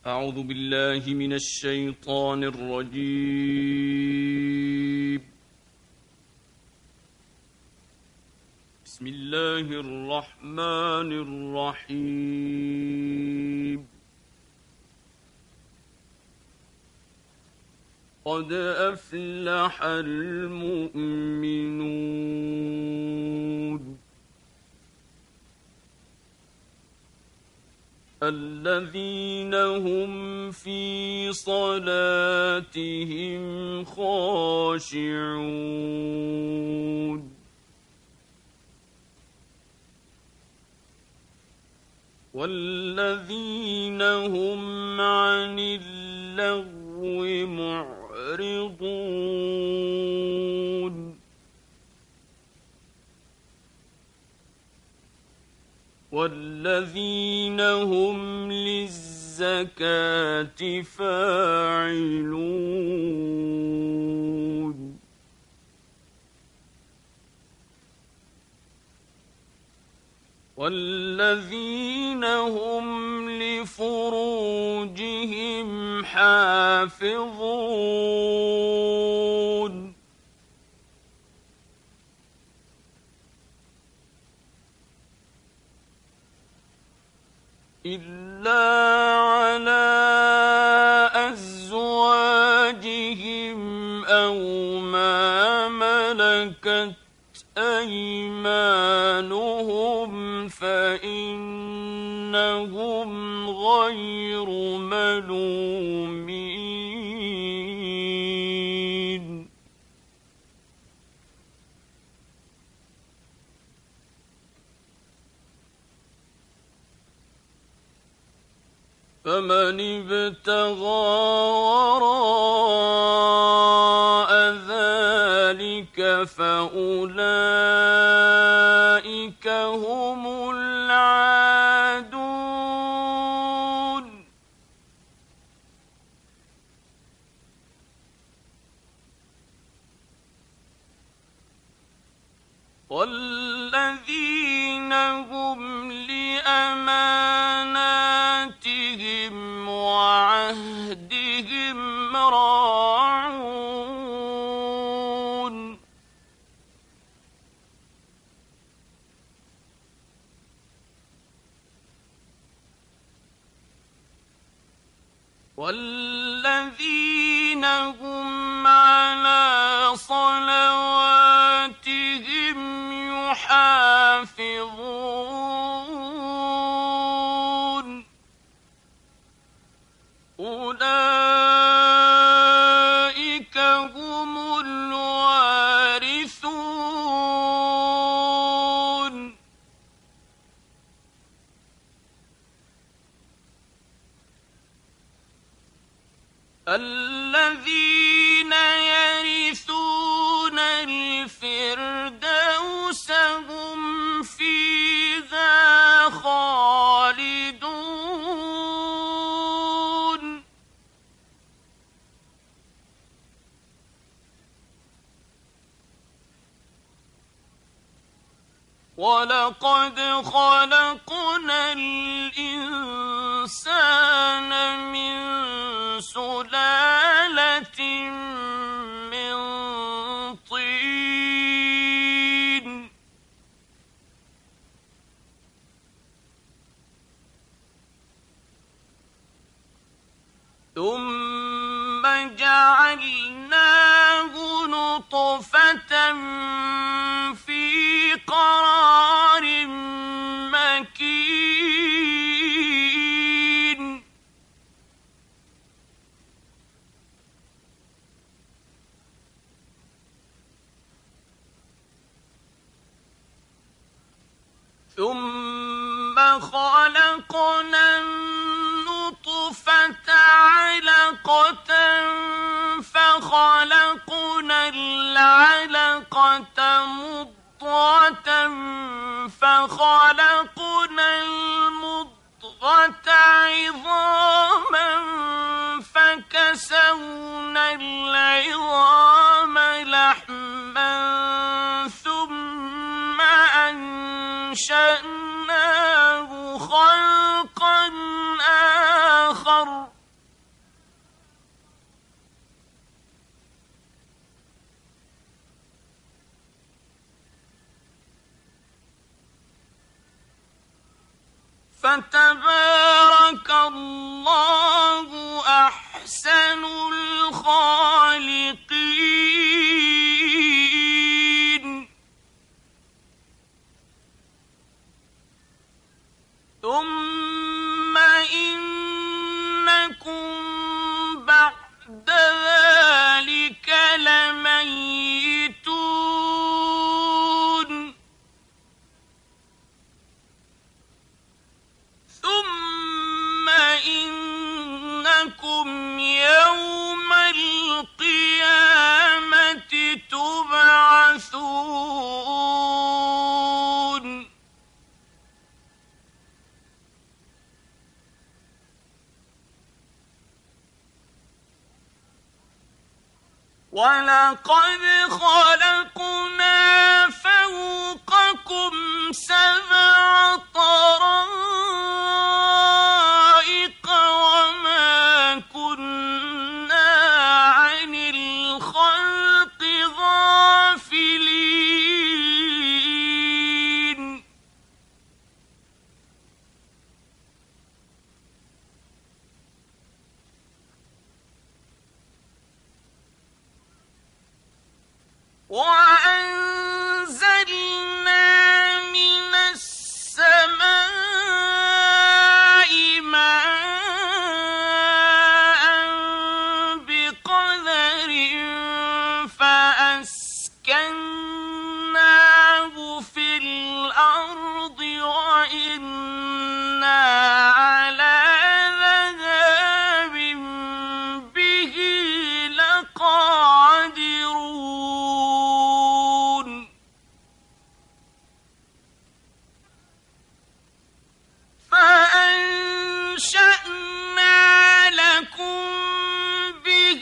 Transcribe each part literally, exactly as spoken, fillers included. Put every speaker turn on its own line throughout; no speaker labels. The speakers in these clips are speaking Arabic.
أعوذ بالله من الشيطان الرجيم. بسم الله الرحمن الرحيم. قد أفلح المؤمنون الذين هم في صلاتهم خاشعون والذين هم عن اللغو معرضون والذين هم للزكاة فاعلون والذين هم لفروجهم حافظون إلا على أزواجهم أو ما ملكت أيمانهم فإنهم غير ملومين فمن ابتغى وراء ذلك فأولئك هم العادون والذين هم لأماناتهم وعهدهم راعون والذين هم على صلواتهم يحافظون أولئك هم الوارثون الذين يرثون الفردوس هم فيها خالدون ولقد خلقنا الإنسان من سلالة من طين ثم جعلناه نطفة في قرار مكين ثم خلقنا النطفة علقة فخلقنا العلقة مضغة فخلقنا المضغة عظاما فكسونا العظام لحما ثم أنشأناه خلقا آخر فتبارك الله أحسن الخالقين. ثم إنكم بعد ذلك لميتون. ثم إنكم يوم القيامة تبعثون. ولقد خلقنا فوقكم سبع طرائق وما كنا عن الخلق غافلين. وأنزلنا من السماء ماء بقدر فأسكناه في الأرض وإنا على ذهاب به لقادرون. فأنشأنا لكم به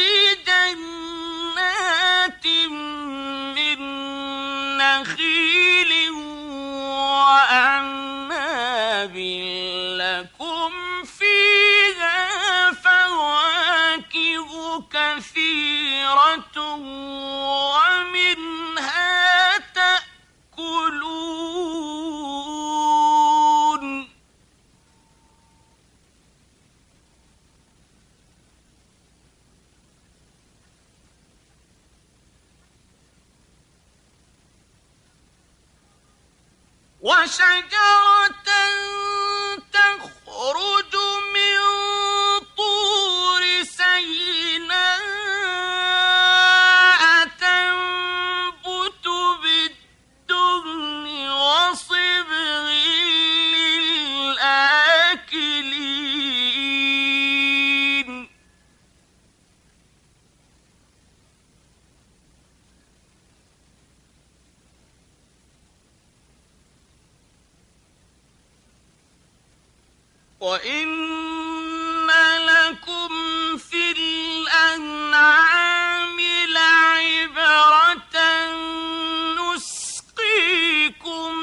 جنات من نخيل وأعناب لكم فيها فواكه كثيرة ومنها تأكلون. وشجرة تخرج من طور سيناء تنبت بالدهن وصبغ للآكلين. وإن لكم في الأنعام لعبرة نسقيكم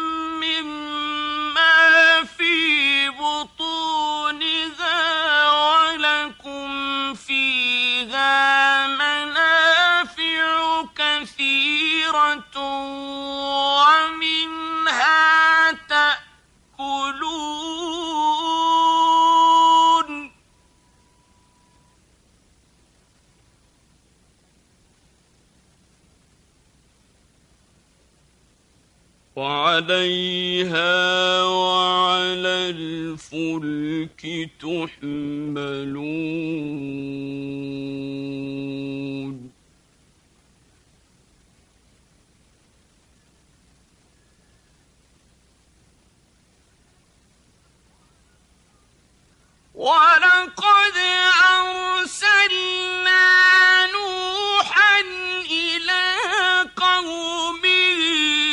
مما في بطونها ولكم فيها منافع كثيرة ومنها تأكلون. وعليها وعلى الفلك تحملون. ولقد أرسلنا نوحا إلى قومه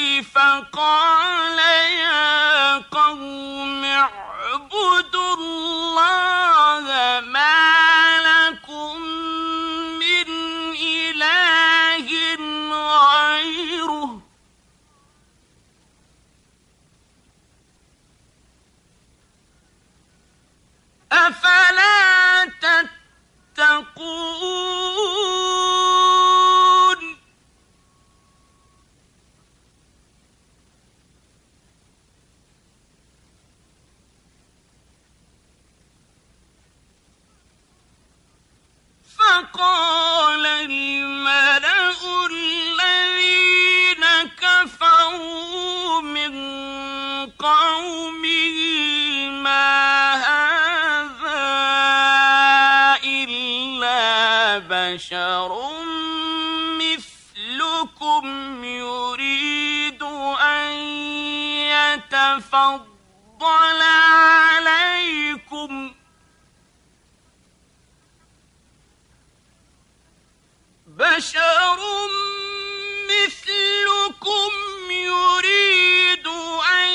فقال يا قوم اعبدوا الله ما لكم من إله غيره أفلا تتقون. بشر مثلكم يريد أن يتفضل عليكم بشر مثلكم يريد أن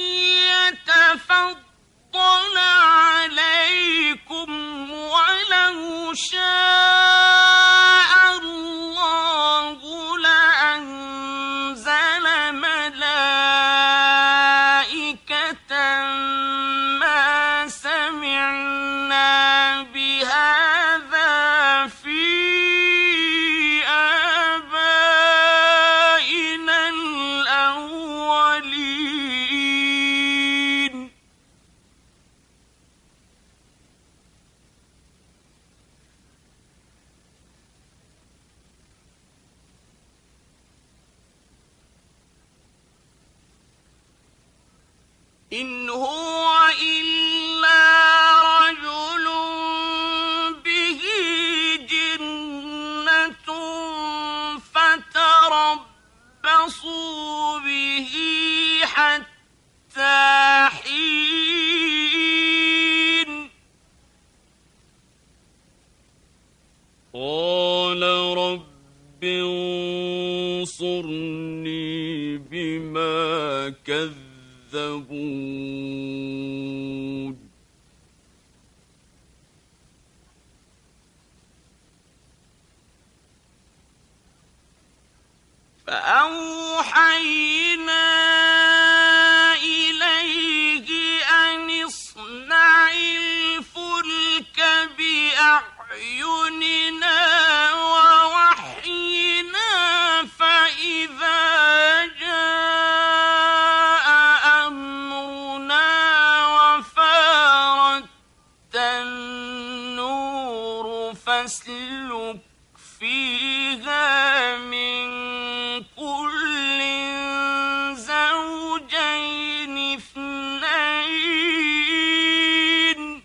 يتفضل عليكم ولو شاء الله لأنزل ملائكة ما سمعنا بهذا في آبائنا الأولين إن هو إلا رجل به جنة فتربصوا به حتى حين قال رب انصرني بما كذبون فأوحينا إليه أن اصنع الفلك بأعيننا ووحينا فإذا جاء أمرنا وفارت النور فاسلك فيها من كل زوجين اثنين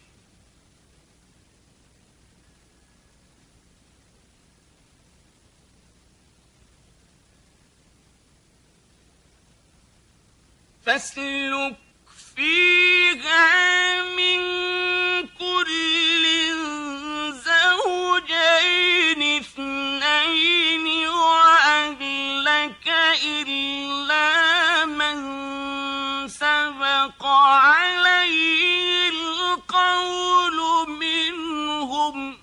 فاسلك فيها من كل زوجين اثنين وأهلك إلا من سبق عليه القول منهم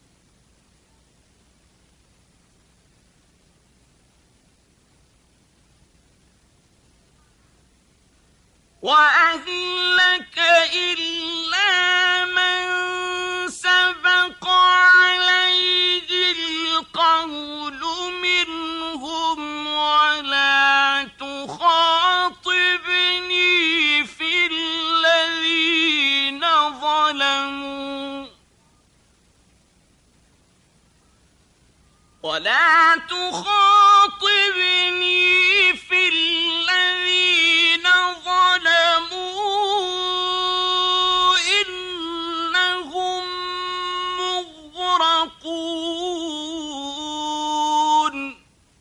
وأهلك إلا من سبق عليه القول منهم ولا تخاطبني في الذين ظلموا ولا تخاطبني في الذين ظلموا إنهم مغرقون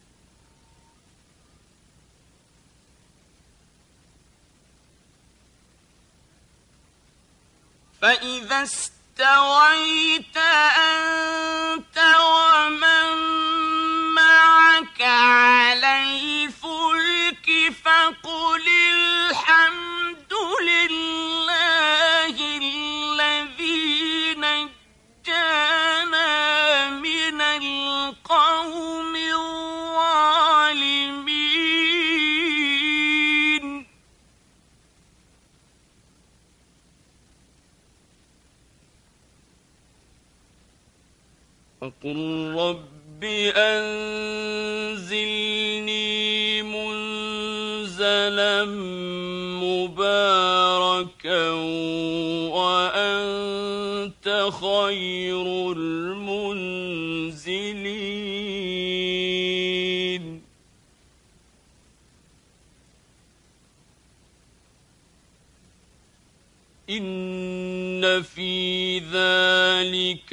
فإذا استويت أنت ومن معك على الفلك فقل الحمد لله الذي نجانا من القوم الظالمين فقل رب أنزلني منزلا مباركا وأنت خير المنزلين إن في ذلك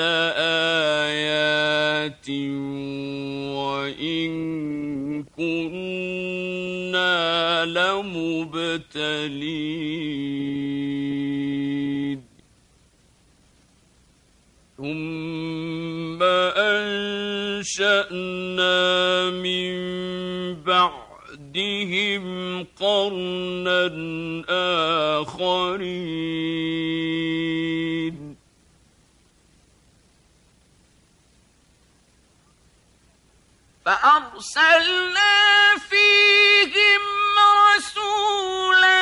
لآيات وإن كنا لمبتلين ثم أنشأنا من بعدهم قرنا آخرين
فأرسلنا فيهم رسولا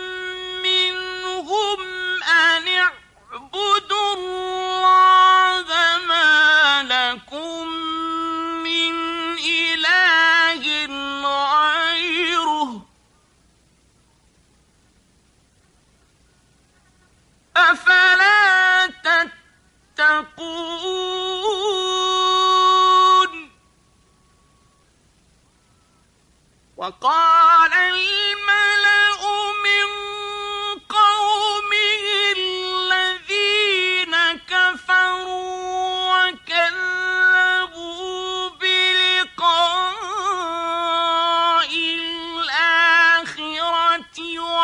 منهم أن اعبدوا الله ما لكم من إله غيره أفلا تتقون وقال الملأ من قومه الذين كفروا وكذبوا بلقاء الآخرة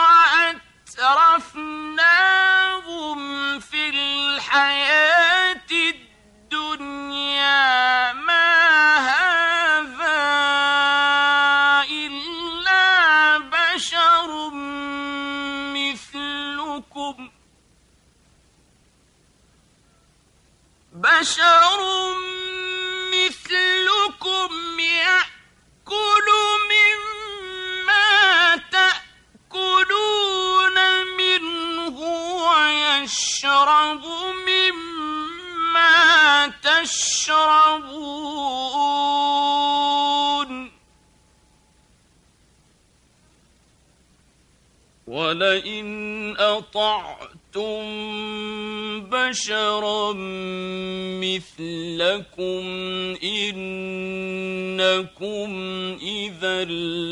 وأترفناهم في الحياة الدنيا ما هذا إلا بشر مثلكم بشر مثلكم يأكل مما تأكلون منه ويشرب مما تشربون
ولئن أطعتم بشرا مثلكم إنكم إذا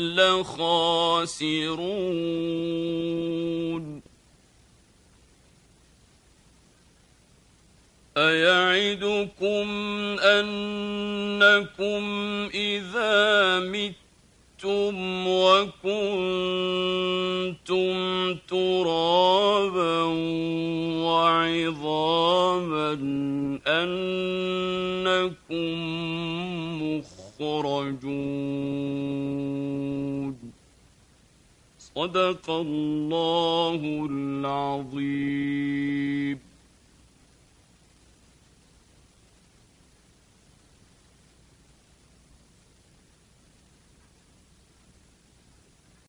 لخاسرون أيعدكم أنكم إذا متم وكنتم ترابا وعظاما أنكم مخرجون صدق الله العظيم.